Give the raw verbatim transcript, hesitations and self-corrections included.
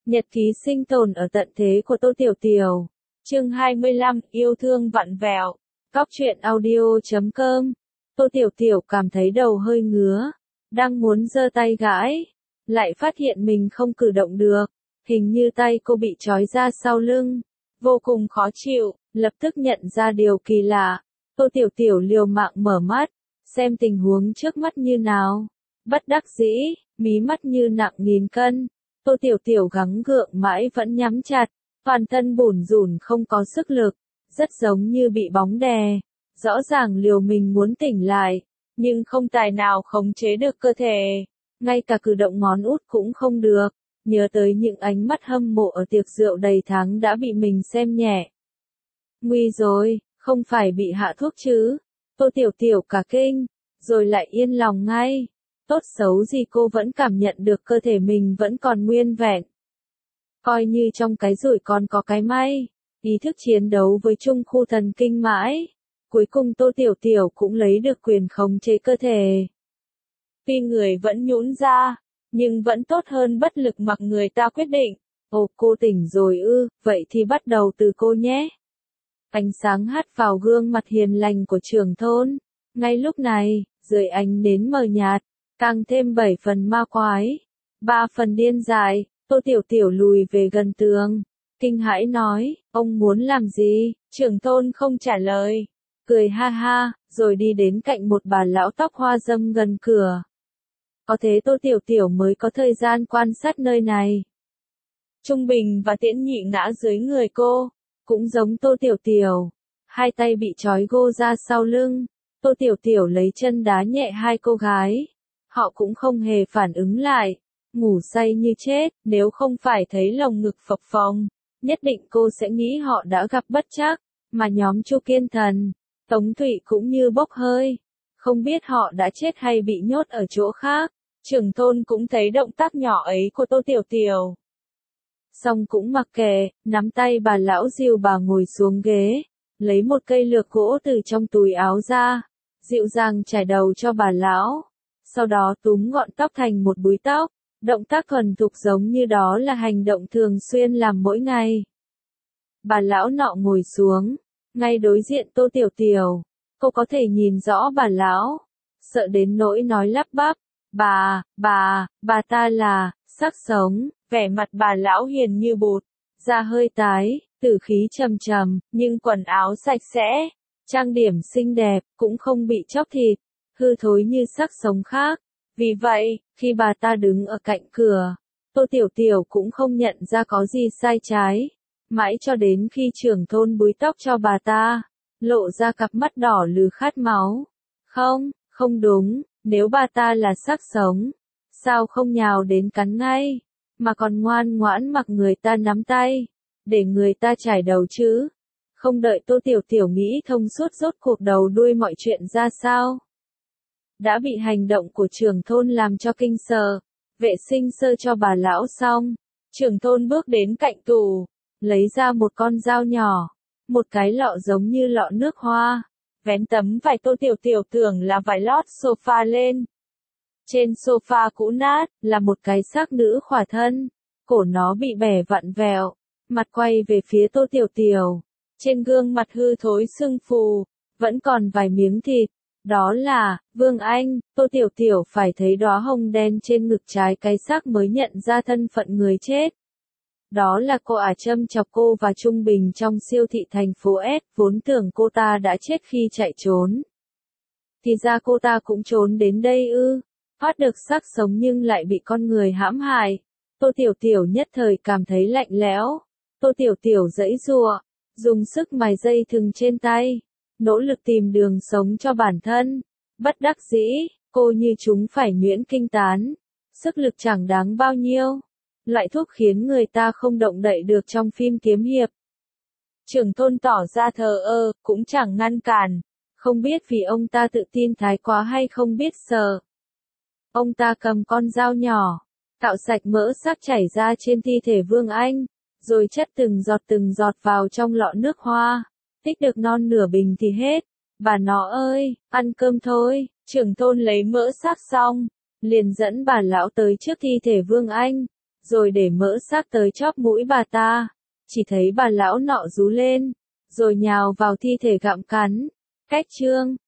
Nhật ký sinh tồn ở tận thế của Tô Tiểu Tiểu. Chương hai mươi lăm, yêu thương vặn vẹo. Cóc truyện audio chấm com. Tô Tiểu Tiểu cảm thấy đầu hơi ngứa, đang muốn giơ tay gãi, lại phát hiện mình không cử động được, hình như tay cô bị trói ra sau lưng, vô cùng khó chịu, lập tức nhận ra điều kỳ lạ. Tô Tiểu Tiểu liều mạng mở mắt, xem tình huống trước mắt như nào. Bất đắc dĩ, mí mắt như nặng nghìn cân. Tô Tiểu Tiểu gắng gượng mãi vẫn nhắm chặt, toàn thân bủn rủn không có sức lực, rất giống như bị bóng đè. Rõ ràng liều mình muốn tỉnh lại, nhưng không tài nào khống chế được cơ thể, ngay cả cử động ngón út cũng không được. Nhớ tới những ánh mắt hâm mộ ở tiệc rượu đầy tháng đã bị mình xem nhẹ. Nguy rồi, không phải bị hạ thuốc chứ? Tô Tiểu Tiểu cả kinh, rồi lại yên lòng ngay. Tốt xấu gì cô vẫn cảm nhận được cơ thể mình vẫn còn nguyên vẹn. Coi như trong cái rủi còn có cái may, ý thức chiến đấu với trung khu thần kinh mãi. Cuối cùng Tô Tiểu Tiểu cũng lấy được quyền khống chế cơ thể. Tuy người vẫn nhũn ra, nhưng vẫn tốt hơn bất lực mặc người ta quyết định. Ồ, cô tỉnh rồi ư, vậy thì bắt đầu từ cô nhé. Ánh sáng hắt vào gương mặt hiền lành của trưởng thôn. Ngay lúc này, dưới ánh nến mờ nhạt, càng thêm bảy phần ma quái, ba phần điên dại. Tô Tiểu Tiểu lùi về gần tường, kinh hãi nói, ông muốn làm gì? Trưởng thôn không trả lời, cười ha ha, rồi đi đến cạnh một bà lão tóc hoa râm gần cửa. Có thế Tô Tiểu Tiểu mới có thời gian quan sát nơi này. Trung Bình và Tiễn Nhị ngã dưới người cô, cũng giống Tô Tiểu Tiểu, hai tay bị trói gô ra sau lưng. Tô Tiểu Tiểu lấy chân đá nhẹ hai cô gái, họ cũng không hề phản ứng lại, ngủ say như chết. Nếu không phải thấy lồng ngực phập phồng, nhất định cô sẽ nghĩ họ đã gặp bất trắc. Mà nhóm Chu Kiên Thần, Tống Thụy cũng như bốc hơi, không biết họ đã chết hay bị nhốt ở chỗ khác. Trưởng thôn cũng thấy động tác nhỏ ấy của Tô Tiểu Tiểu, xong cũng mặc kệ, nắm tay bà lão dìu bà ngồi xuống ghế, lấy một cây lược gỗ từ trong túi áo ra, dịu dàng chải đầu cho bà lão, sau đó túm gọn tóc thành một búi tóc. Động tác thuần thục giống như đó là hành động thường xuyên làm mỗi ngày. Bà lão nọ ngồi xuống, ngay đối diện Tô Tiểu Tiểu. Cô có thể nhìn rõ bà lão, sợ đến nỗi nói lắp bắp, bà, bà, bà ta là, xác sống. Vẻ mặt bà lão hiền như bột, da hơi tái, tử khí trầm trầm, nhưng quần áo sạch sẽ, trang điểm xinh đẹp, cũng không bị chóc thịt, hư thối như xác sống khác. Vì vậy, khi bà ta đứng ở cạnh cửa, Tô Tiểu Tiểu cũng không nhận ra có gì sai trái. Mãi cho đến khi trưởng thôn búi tóc cho bà ta, lộ ra cặp mắt đỏ lừ khát máu. Không, không đúng, nếu bà ta là xác sống, sao không nhào đến cắn ngay, mà còn ngoan ngoãn mặc người ta nắm tay, để người ta chải đầu chứ? Không đợi Tô Tiểu Tiểu nghĩ thông suốt rốt cuộc đầu đuôi mọi chuyện ra sao, đã bị hành động của trưởng thôn làm cho kinh sợ. Vệ sinh sơ cho bà lão xong, trưởng thôn bước đến cạnh tủ, lấy ra một con dao nhỏ, một cái lọ giống như lọ nước hoa, vén tấm vải Tô Tiểu Tiểu tưởng là vải lót sofa lên. Trên sofa cũ nát, là một cái xác nữ khỏa thân, cổ nó bị bẻ vặn vẹo, mặt quay về phía Tô Tiểu Tiểu. Trên gương mặt hư thối sưng phù, vẫn còn vài miếng thịt. Đó là, Vương Anh. Tô Tiểu Tiểu phải thấy đóa hồng đen trên ngực trái cái xác mới nhận ra thân phận người chết. Đó là cô ả châm chọc cô và Trung Bình trong siêu thị thành phố S, vốn tưởng cô ta đã chết khi chạy trốn. Thì ra cô ta cũng trốn đến đây ư, phát được xác sống nhưng lại bị con người hãm hại. Tô Tiểu Tiểu nhất thời cảm thấy lạnh lẽo. Tô Tiểu Tiểu giãy giụa, dùng sức mài dây thừng trên tay, nỗ lực tìm đường sống cho bản thân. Bất đắc dĩ, cô như chúng phải nhuyễn kinh tán. Sức lực chẳng đáng bao nhiêu. Loại thuốc khiến người ta không động đậy được trong phim kiếm hiệp. Trưởng thôn tỏ ra thờ ơ, cũng chẳng ngăn cản. Không biết vì ông ta tự tin thái quá hay không biết sợ. Ông ta cầm con dao nhỏ, cạo sạch mỡ xác chảy ra trên thi thể Vương Anh, rồi chất từng giọt từng giọt vào trong lọ nước hoa. Tích được non nửa bình thì hết. Bà nó ơi, ăn cơm thôi. Trưởng thôn lấy mỡ xác xong, liền dẫn bà lão tới trước thi thể Vương Anh, rồi để mỡ xác tới chóp mũi bà ta. Chỉ thấy bà lão nọ rú lên, rồi nhào vào thi thể gặm cắn. Cách chương